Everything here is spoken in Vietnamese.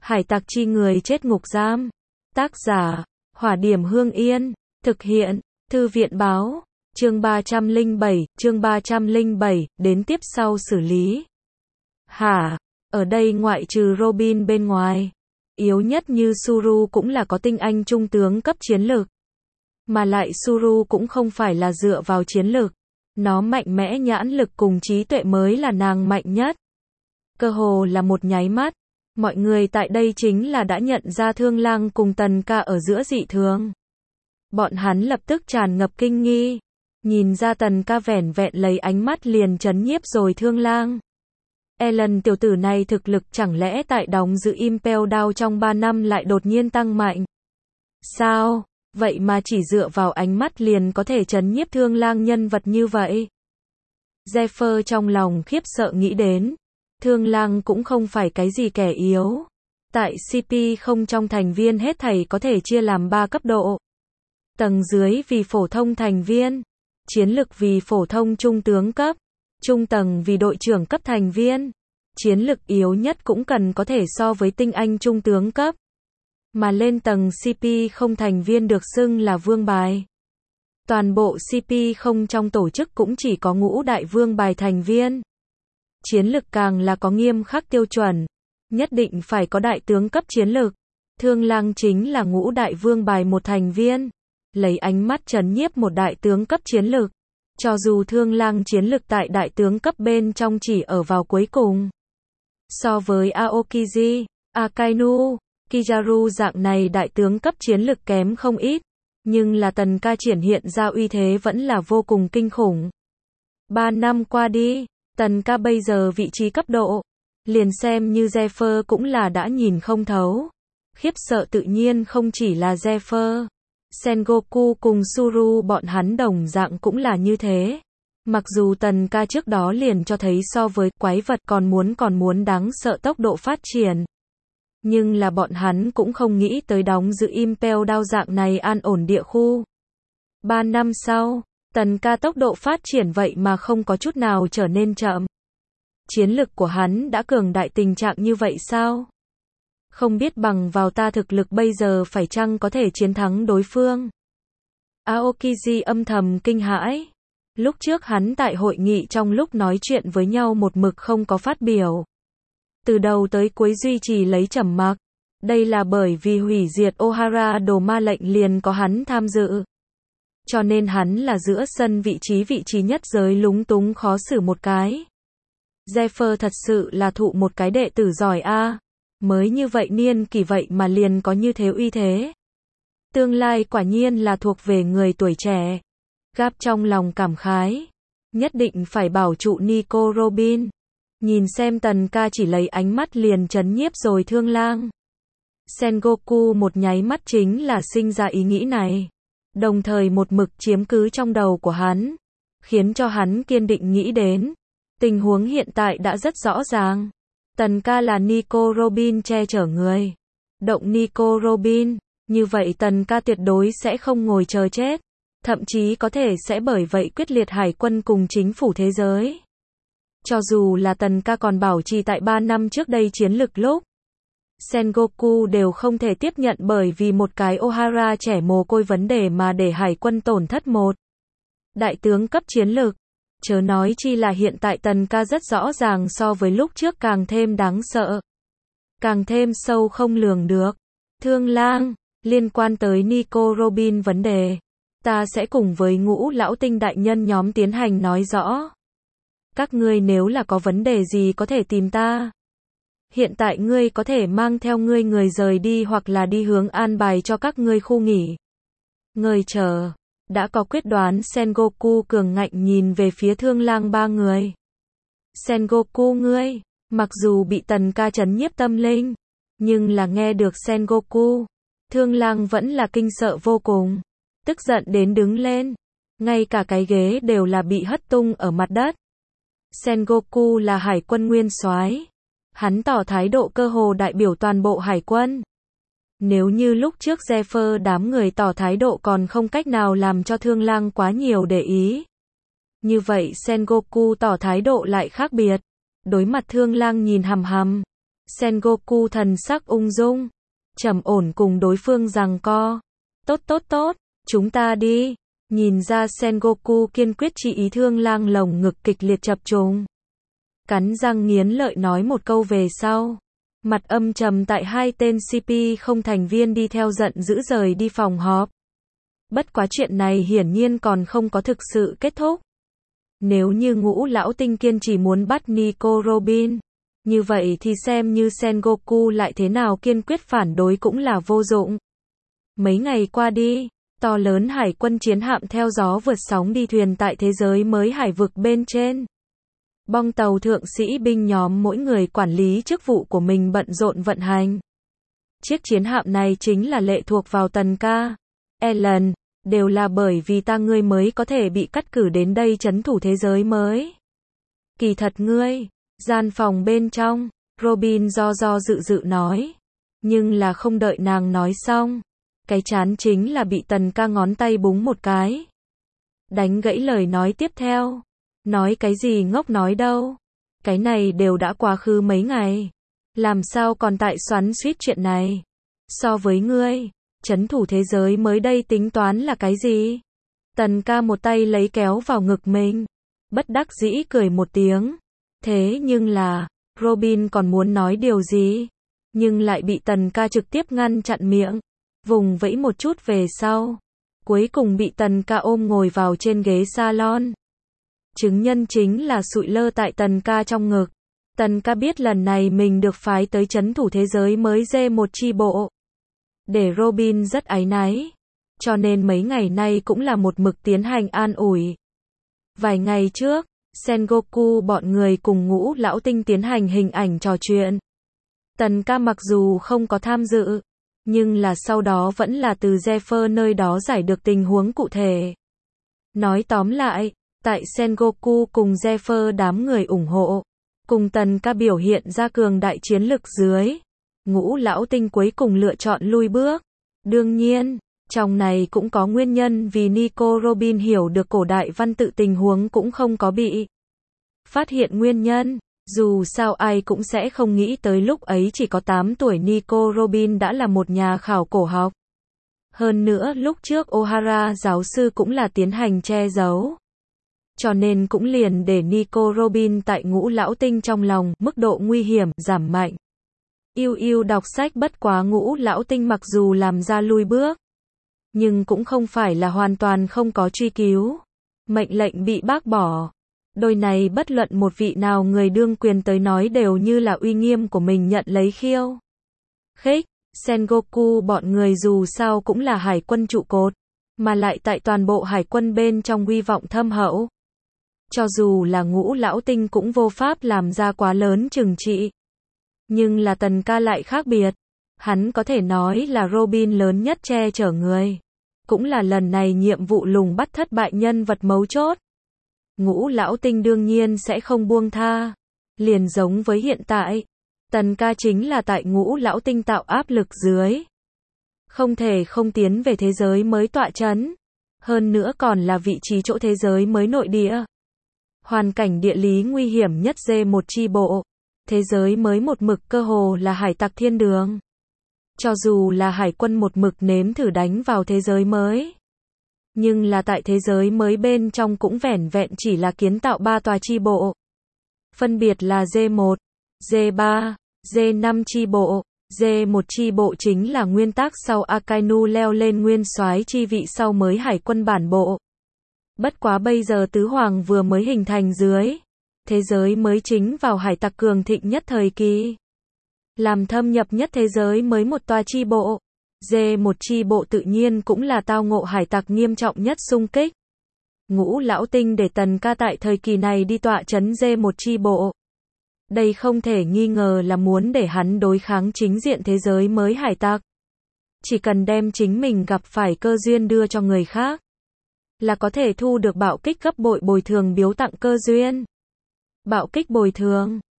Hải tặc chi người chết ngục giam. Tác giả, Hỏa Điểm Hương Yên. Thực hiện, Thư viện báo. Chương 307, đến tiếp sau xử lý. Hả? Ở đây ngoại trừ Robin bên ngoài, yếu nhất như Suru cũng là có tinh anh trung tướng cấp chiến lực. Mà lại Suru cũng không phải là dựa vào chiến lực. Nó mạnh mẽ nhãn lực cùng trí tuệ mới là nàng mạnh nhất. Cơ hồ là một nháy mắt, mọi người tại đây chính là đã nhận ra Thương Lang cùng Tần Ca ở giữa dị thường. Bọn hắn lập tức tràn ngập kinh nghi. Nhìn ra Tần Ca vẻn vẹn lấy ánh mắt liền trấn nhiếp rồi Thương Lang. Ellen tiểu tử này thực lực chẳng lẽ tại đóng giữ Impel Down trong 3 năm lại đột nhiên tăng mạnh? Sao? Vậy mà chỉ dựa vào ánh mắt liền có thể trấn nhiếp Thương Lang nhân vật như vậy? Zephyr trong lòng khiếp sợ nghĩ đến. Thương Lang cũng không phải cái gì kẻ yếu. Tại CP0 trong thành viên hết thảy có thể chia làm 3 cấp độ. Tầng dưới vì phổ thông thành viên, chiến lực vì phổ thông trung tướng cấp, trung tầng vì đội trưởng cấp thành viên. Chiến lực yếu nhất cũng cần có thể so với tinh anh trung tướng cấp. Mà lên tầng CP0 thành viên được xưng là vương bài. Toàn bộ CP0 trong tổ chức cũng chỉ có ngũ đại vương bài thành viên. Chiến lực càng là có nghiêm khắc tiêu chuẩn, nhất định phải có đại tướng cấp chiến lực. Thương Lang chính là ngũ đại vương bài một thành viên, lấy ánh mắt trấn nhiếp một đại tướng cấp chiến lực. Cho dù Thương Lang chiến lực tại đại tướng cấp bên trong chỉ ở vào cuối cùng. So với Aokiji, Akainu, Kizaru dạng này đại tướng cấp chiến lực kém không ít, nhưng là Tần Ca triển hiện ra uy thế vẫn là vô cùng kinh khủng. 3 năm qua đi, Tần Ca bây giờ vị trí cấp độ, liền xem như Zephyr cũng là đã nhìn không thấu. Khiếp sợ tự nhiên không chỉ là Zephyr, Sengoku cùng Suru bọn hắn đồng dạng cũng là như thế. Mặc dù Tần Ca trước đó liền cho thấy so với quái vật còn muốn đáng sợ tốc độ phát triển. Nhưng là bọn hắn cũng không nghĩ tới đóng giữ Impel Down dạng này an ổn địa khu. 3 năm sau, Tần Ca tốc độ phát triển vậy mà không có chút nào trở nên chậm. Chiến lực của hắn đã cường đại tình trạng như vậy sao? Không biết bằng vào ta thực lực bây giờ phải chăng có thể chiến thắng đối phương? Aokiji âm thầm kinh hãi. Lúc trước hắn tại hội nghị trong lúc nói chuyện với nhau một mực không có phát biểu. Từ đầu tới cuối duy trì lấy trầm mặc. Đây là bởi vì hủy diệt Ohara đồ ma lệnh liền có hắn tham dự. Cho nên hắn là giữa sân vị trí nhất giới lúng túng khó xử một cái. Zephyr thật sự là thụ một cái đệ tử giỏi a. Mới như vậy niên kỷ vậy mà liền có như thế uy thế. Tương lai quả nhiên là thuộc về người tuổi trẻ. Gap trong lòng cảm khái. Nhất định phải bảo trụ Nico Robin. Nhìn xem Tần Ca chỉ lấy ánh mắt liền trấn nhiếp rồi Thương Lang. Sengoku một nháy mắt chính là sinh ra ý nghĩ này. Đồng thời một mực chiếm cứ trong đầu của hắn. Khiến cho hắn kiên định nghĩ đến. Tình huống hiện tại đã rất rõ ràng. Tần Ca là Nico Robin che chở người. Động Nico Robin, như vậy Tần Ca tuyệt đối sẽ không ngồi chờ chết. Thậm chí có thể sẽ bởi vậy quyết liệt hải quân cùng chính phủ thế giới. Cho dù là Tần Ca còn bảo trì tại 3 năm trước đây chiến lực lúc. Sengoku đều không thể tiếp nhận bởi vì một cái Ohara trẻ mồ côi vấn đề mà để hải quân tổn thất một đại tướng cấp chiến lực. Chớ nói chi là hiện tại Tần Ca rất rõ ràng so với lúc trước càng thêm đáng sợ. Càng thêm sâu không lường được. Thương Lang, liên quan tới Nico Robin vấn đề. Ta sẽ cùng với ngũ lão tinh đại nhân nhóm tiến hành nói rõ. Các ngươi nếu là có vấn đề gì có thể tìm ta. Hiện tại ngươi có thể mang theo người rời đi hoặc là đi hướng an bài cho các ngươi khu nghỉ. Người chờ. Đã có quyết đoán Sengoku cường ngạnh nhìn về phía Thương Lang 3 người. Sengoku ngươi, mặc dù bị Tần Ca trấn nhiếp tâm linh, nhưng là nghe được Sengoku, Thương Lang vẫn là kinh sợ vô cùng. Tức giận đến đứng lên. Ngay cả cái ghế đều là bị hất tung ở mặt đất. Sengoku là hải quân nguyên soái. Hắn tỏ thái độ cơ hồ đại biểu toàn bộ hải quân. Nếu như lúc trước Zephyr đám người tỏ thái độ còn không cách nào làm cho Thương Lang quá nhiều để ý. Như vậy Sengoku tỏ thái độ lại khác biệt. Đối mặt Thương Lang nhìn hằm hằm. Sengoku thần sắc ung dung, trầm ổn cùng đối phương giằng co. Tốt tốt tốt, chúng ta đi. Nhìn ra Sengoku kiên quyết chỉ ý Thương Lang lồng ngực kịch liệt chập trùng. Cắn răng nghiến lợi nói một câu về sau. Mặt âm trầm tại hai tên CP không thành viên đi theo giận dữ rời đi phòng họp. Bất quá chuyện này hiển nhiên còn không có thực sự kết thúc. Nếu như Ngũ Lão Tinh kiên trì muốn bắt Nico Robin, như vậy thì xem như Sengoku lại thế nào kiên quyết phản đối cũng là vô dụng. Mấy ngày qua đi, to lớn hải quân chiến hạm theo gió vượt sóng đi thuyền tại thế giới mới hải vực bên trên. Bong tàu thượng sĩ binh nhóm mỗi người quản lý chức vụ của mình bận rộn vận hành. Chiếc chiến hạm này chính là lệ thuộc vào Tần Ca, Ellen, đều là bởi vì ta ngươi mới có thể bị cắt cử đến đây trấn thủ thế giới mới. Kỳ thật ngươi, gian phòng bên trong, Robin do dự dự nói. Nhưng là không đợi nàng nói xong. Cái chán chính là bị Tần Ca ngón tay búng một cái. Đánh gãy lời nói tiếp theo. Nói cái gì ngốc nói đâu. Cái này đều đã quá khứ mấy ngày. Làm sao còn tại xoắn xuýt chuyện này. So với ngươi, trấn thủ thế giới mới đây tính toán là cái gì? Tần Ca một tay lấy kéo vào ngực mình. Bất đắc dĩ cười một tiếng. Thế nhưng là, Robin còn muốn nói điều gì? Nhưng lại bị Tần Ca trực tiếp ngăn chặn miệng. Vùng vẫy một chút về sau. Cuối cùng bị Tần Ca ôm ngồi vào trên ghế salon. Chứng nhân chính là sụi lơ tại Tần Ca trong ngực. Tần Ca biết lần này mình được phái tới trấn thủ thế giới mới D1 chi bộ. Để Robin rất áy náy. Cho nên mấy ngày nay cũng là một mực tiến hành an ủi. Vài ngày trước, Sengoku bọn người cùng Ngũ Lão Tinh tiến hành hình ảnh trò chuyện. Tần Ca mặc dù không có tham dự, nhưng là sau đó vẫn là từ Zephyr nơi đó giải được tình huống cụ thể. Nói tóm lại, tại Sengoku cùng Zephyr đám người ủng hộ, cùng Tần Ca biểu hiện ra cường đại chiến lực dưới, Ngũ Lão Tinh cuối cùng lựa chọn lui bước. Đương nhiên, trong này cũng có nguyên nhân vì Nico Robin hiểu được cổ đại văn tự tình huống cũng không có bị phát hiện nguyên nhân. Dù sao ai cũng sẽ không nghĩ tới lúc ấy chỉ có 8 tuổi Nico Robin đã là một nhà khảo cổ học. Hơn nữa lúc trước O'Hara giáo sư cũng là tiến hành che giấu. Cho nên cũng liền để Nico Robin tại Ngũ Lão Tinh trong lòng mức độ nguy hiểm giảm mạnh. Yêu đọc sách bất quá Ngũ Lão Tinh mặc dù làm ra lui bước, nhưng cũng không phải là hoàn toàn không có truy cứu. Mệnh lệnh bị bác bỏ. Đôi này bất luận một vị nào người đương quyền tới nói đều như là uy nghiêm của mình nhận lấy khiêu khích. Sengoku bọn người dù sao cũng là hải quân trụ cột, mà lại tại toàn bộ hải quân bên trong uy vọng thâm hậu. Cho dù là Ngũ Lão Tinh cũng vô pháp làm ra quá lớn trừng trị. Nhưng là Tần Ca lại khác biệt. Hắn có thể nói là Robin lớn nhất che chở người. Cũng là lần này nhiệm vụ lùng bắt thất bại nhân vật mấu chốt. Ngũ Lão Tinh đương nhiên sẽ không buông tha. Liền giống với hiện tại, Tần Ca chính là tại Ngũ Lão Tinh tạo áp lực dưới. Không thể không tiến về thế giới mới tọa trấn. Hơn nữa còn là vị trí chỗ thế giới mới nội địa. Hoàn cảnh địa lý nguy hiểm nhất D1 chi bộ. Thế giới mới một mực cơ hồ là hải tặc thiên đường. Cho dù là hải quân một mực nếm thử đánh vào thế giới mới. Nhưng là tại thế giới mới bên trong cũng vẻn vẹn chỉ là kiến tạo 3 tòa chi bộ. Phân biệt là D1, D3, D5 chi bộ. D1 chi bộ chính là nguyên tắc sau Akainu leo lên nguyên soái chi vị sau mới hải quân bản bộ. Bất quá bây giờ tứ hoàng vừa mới hình thành dưới. Thế giới mới chính vào hải tặc cường thịnh nhất thời kỳ. Làm thâm nhập nhất thế giới mới một tòa chi bộ. D1 chi bộ tự nhiên cũng là tao ngộ hải tặc nghiêm trọng nhất xung kích. Ngũ Lão Tinh để Tần Ca tại thời kỳ này đi tọa trấn D1 chi bộ. Đây không thể nghi ngờ là muốn để hắn đối kháng chính diện thế giới mới hải tặc. Chỉ cần đem chính mình gặp phải cơ duyên đưa cho người khác, là có thể thu được bạo kích gấp bội bồi thường biếu tặng cơ duyên. Bạo kích bồi thường